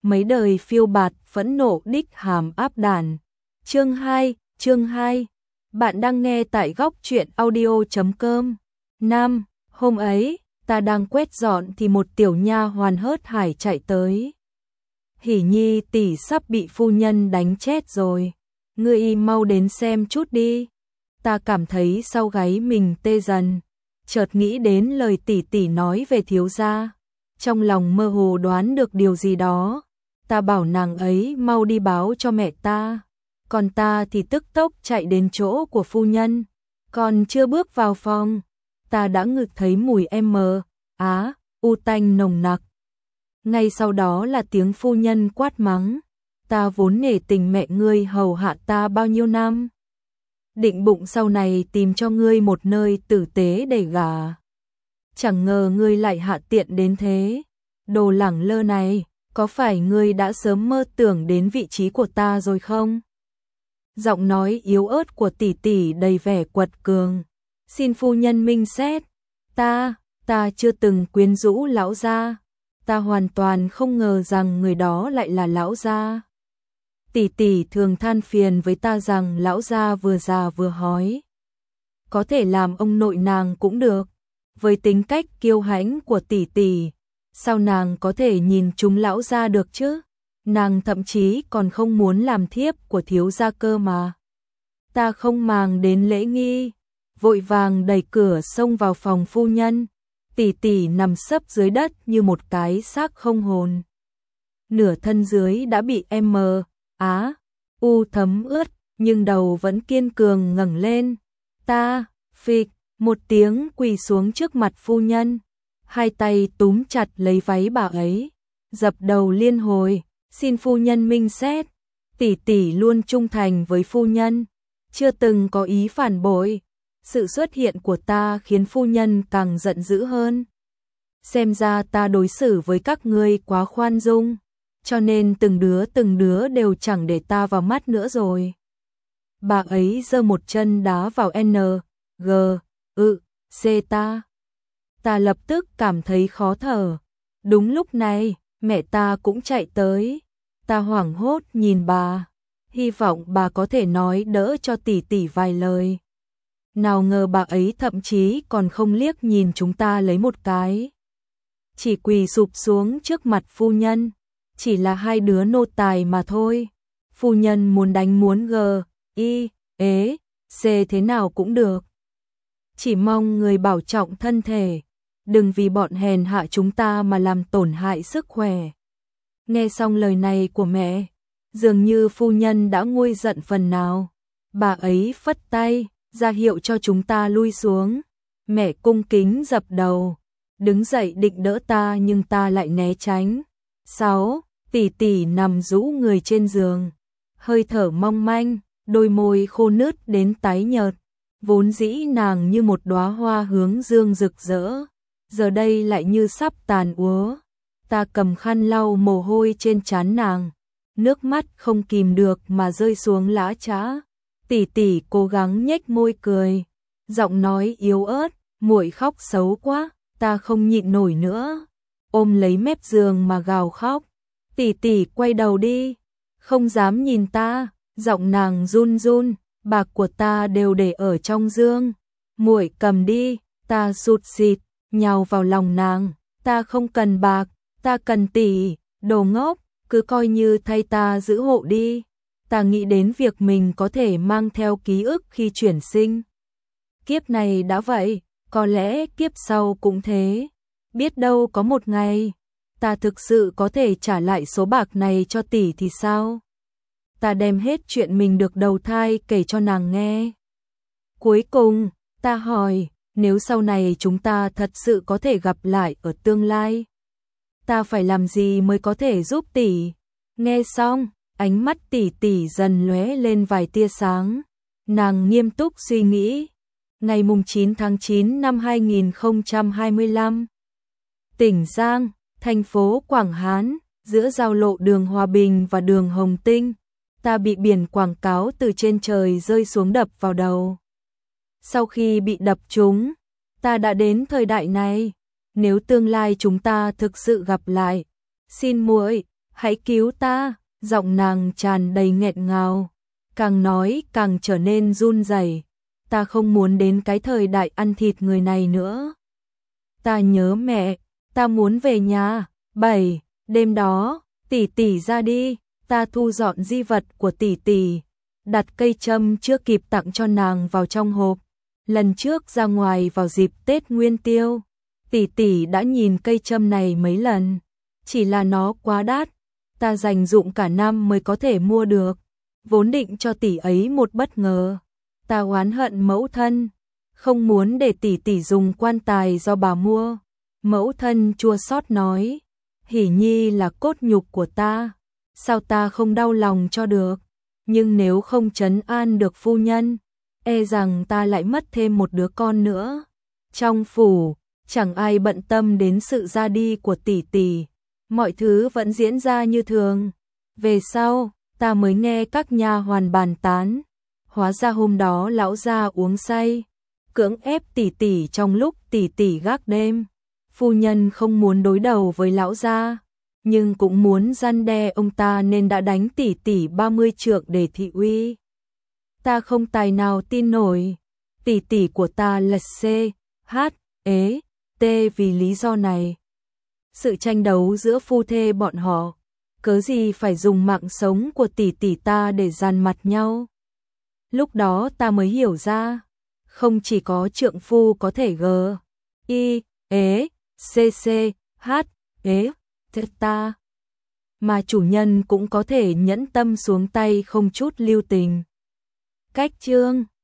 mấy đời phiêu bạt phẫn nộ đích hàm áp đàn. Chương 2, bạn đang nghe tại góc truyện audio.com. Nam, hôm ấy, ta đang quét dọn thì một tiểu nha hoàn hớt hải chạy tới. Hỉ Nhi tỷ sắp bị phu nhân đánh chết rồi, ngươi mau đến xem chút đi. Ta cảm thấy sau gáy mình tê dần, chợt nghĩ đến lời tỷ tỷ nói về thiếu gia, trong lòng mơ hồ đoán được điều gì đó. Ta bảo nàng ấy mau đi báo cho mẹ ta, còn ta thì tức tốc chạy đến chỗ của phu nhân. Còn chưa bước vào phòng, ta đã ngửi thấy mùi u tanh nồng nặc. Ngay sau đó là tiếng phu nhân quát mắng, ta vốn nể tình mẹ ngươi hầu hạ ta bao nhiêu năm, định bụng sau này tìm cho ngươi một nơi tử tế để gả. Chẳng ngờ ngươi lại hạ tiện đến thế. Đồ lẳng lơ này, có phải ngươi đã sớm mơ tưởng đến vị trí của ta rồi không? Giọng nói yếu ớt của tỷ tỷ đầy vẻ quật cường. Xin phu nhân minh xét, ta chưa từng quyến rũ lão gia. Ta hoàn toàn không ngờ rằng người đó lại là lão gia. Tỷ tỷ thường than phiền với ta rằng lão gia vừa già vừa hói, có thể làm ông nội nàng cũng được. Với tính cách kiêu hãnh của tỷ tỷ, sao nàng có thể nhìn chúng lão gia được chứ? Nàng thậm chí còn không muốn làm thiếp của thiếu gia cơ mà. Ta không màng đến lễ nghi, vội vàng đẩy cửa xông vào phòng phu nhân. Tỷ tỷ nằm sấp dưới đất như một cái xác không hồn. Nửa thân dưới đã bị thấm ướt, nhưng đầu vẫn kiên cường ngẩng lên. Ta, phịch, một tiếng quỳ xuống trước mặt phu nhân, hai tay túm chặt lấy váy bà ấy, dập đầu liên hồi, xin phu nhân minh xét. Tỷ tỷ luôn trung thành với phu nhân, chưa từng có ý phản bội. Sự xuất hiện của ta khiến phu nhân càng giận dữ hơn. Xem ra ta đối xử với các ngươi quá khoan dung, cho nên từng đứa đều chẳng để ta vào mắt nữa rồi. Bà ấy giơ một chân đá vào ta. Ta lập tức cảm thấy khó thở. Đúng lúc này, mẹ ta cũng chạy tới. Ta hoảng hốt nhìn bà, hy vọng bà có thể nói đỡ cho tỷ tỷ vài lời. Nào ngờ bà ấy thậm chí còn không liếc nhìn chúng ta lấy một cái, chỉ quỳ sụp xuống trước mặt phu nhân. Chỉ là hai đứa nô tài mà thôi. Phu nhân muốn đánh muốn thế nào cũng được. Chỉ mong người bảo trọng thân thể, đừng vì bọn hèn hạ chúng ta mà làm tổn hại sức khỏe. Nghe xong lời này của mẹ, dường như phu nhân đã nguôi giận phần nào. Bà ấy phất tay, ra hiệu cho chúng ta lui xuống. Mẹ cung kính dập đầu, đứng dậy định đỡ ta nhưng ta lại né tránh. 6. Tỷ tỷ nằm rũ người trên giường, hơi thở mong manh, đôi môi khô nứt đến tái nhợt. Vốn dĩ nàng như một đóa hoa hướng dương rực rỡ, giờ đây lại như sắp tàn úa. Ta cầm khăn lau mồ hôi trên trán nàng, nước mắt không kìm được mà rơi xuống lã chã. Tỷ tỷ cố gắng nhếch môi cười, giọng nói yếu ớt, muội khóc xấu quá. Ta không nhịn nổi nữa, ôm lấy mép giường mà gào khóc. Tỷ tỷ quay đầu đi, không dám nhìn ta. Giọng nàng run run, bạc của ta đều để ở trong giường, muội cầm đi. Ta sụt sịt nhào vào lòng nàng, ta không cần bạc, ta cần tỷ. Đồ ngốc, cứ coi như thay ta giữ hộ đi. Ta nghĩ đến việc mình có thể mang theo ký ức khi chuyển sinh. Kiếp này đã vậy, có lẽ kiếp sau cũng thế. Biết đâu có một ngày ta thực sự có thể trả lại số bạc này cho tỷ thì sao? Ta đem hết chuyện mình được đầu thai kể cho nàng nghe. Cuối cùng, ta hỏi, nếu sau này chúng ta thật sự có thể gặp lại ở tương lai, ta phải làm gì mới có thể giúp tỷ? Nghe xong, ánh mắt tỷ tỷ dần lóe lên vài tia sáng. Nàng nghiêm túc suy nghĩ. Ngày 9 tháng 9 năm 2025, tỉnh Giang, thành phố Quảng Hán, giữa giao lộ đường Hòa Bình và đường Hồng Tinh, ta bị biển quảng cáo từ trên trời rơi xuống đập vào đầu. Sau khi bị đập trúng, ta đã đến thời đại này. Nếu tương lai chúng ta thực sự gặp lại, xin muội hãy cứu ta, giọng nàng tràn đầy nghẹn ngào, càng nói càng trở nên run rẩy. Ta không muốn đến cái thời đại ăn thịt người này nữa. Ta nhớ mẹ, ta muốn về nhà. 7. Đêm đó, tỷ tỷ ra đi, ta thu dọn di vật của tỷ tỷ, đặt cây châm chưa kịp tặng cho nàng vào trong hộp. Lần trước ra ngoài vào dịp Tết Nguyên Tiêu, tỷ tỷ đã nhìn cây châm này mấy lần, chỉ là nó quá đắt, ta dành dụm cả năm mới có thể mua được, vốn định cho tỷ ấy một bất ngờ. Ta oán hận mẫu thân, không muốn để tỷ tỷ dùng quan tài do bà mua. Mẫu thân chua xót nói, Hỷ Nhi là cốt nhục của ta, sao ta không đau lòng cho được, nhưng nếu không trấn an được phu nhân, e rằng ta lại mất thêm một đứa con nữa. Trong phủ, chẳng ai bận tâm đến sự ra đi của tỷ tỷ, mọi thứ vẫn diễn ra như thường. Về sau, ta mới nghe các nha hoàn bàn tán, hóa ra hôm đó lão gia uống say, cưỡng ép tỷ tỷ trong lúc tỷ tỷ gác đêm. Phu nhân không muốn đối đầu với lão gia, nhưng cũng muốn răn đe ông ta nên đã đánh tỷ tỷ 30 trượng để thị uy. Ta không tài nào tin nổi, tỷ tỷ của ta là C, H, E, T vì lý do này. Sự tranh đấu giữa phu thê bọn họ, cớ gì phải dùng mạng sống của tỷ tỷ ta để dằn mặt nhau. Lúc đó ta mới hiểu ra, không chỉ có trượng phu có thể G, I, E, C, H, E, T ta, mà chủ nhân cũng có thể nhẫn tâm xuống tay không chút lưu tình. Cách chương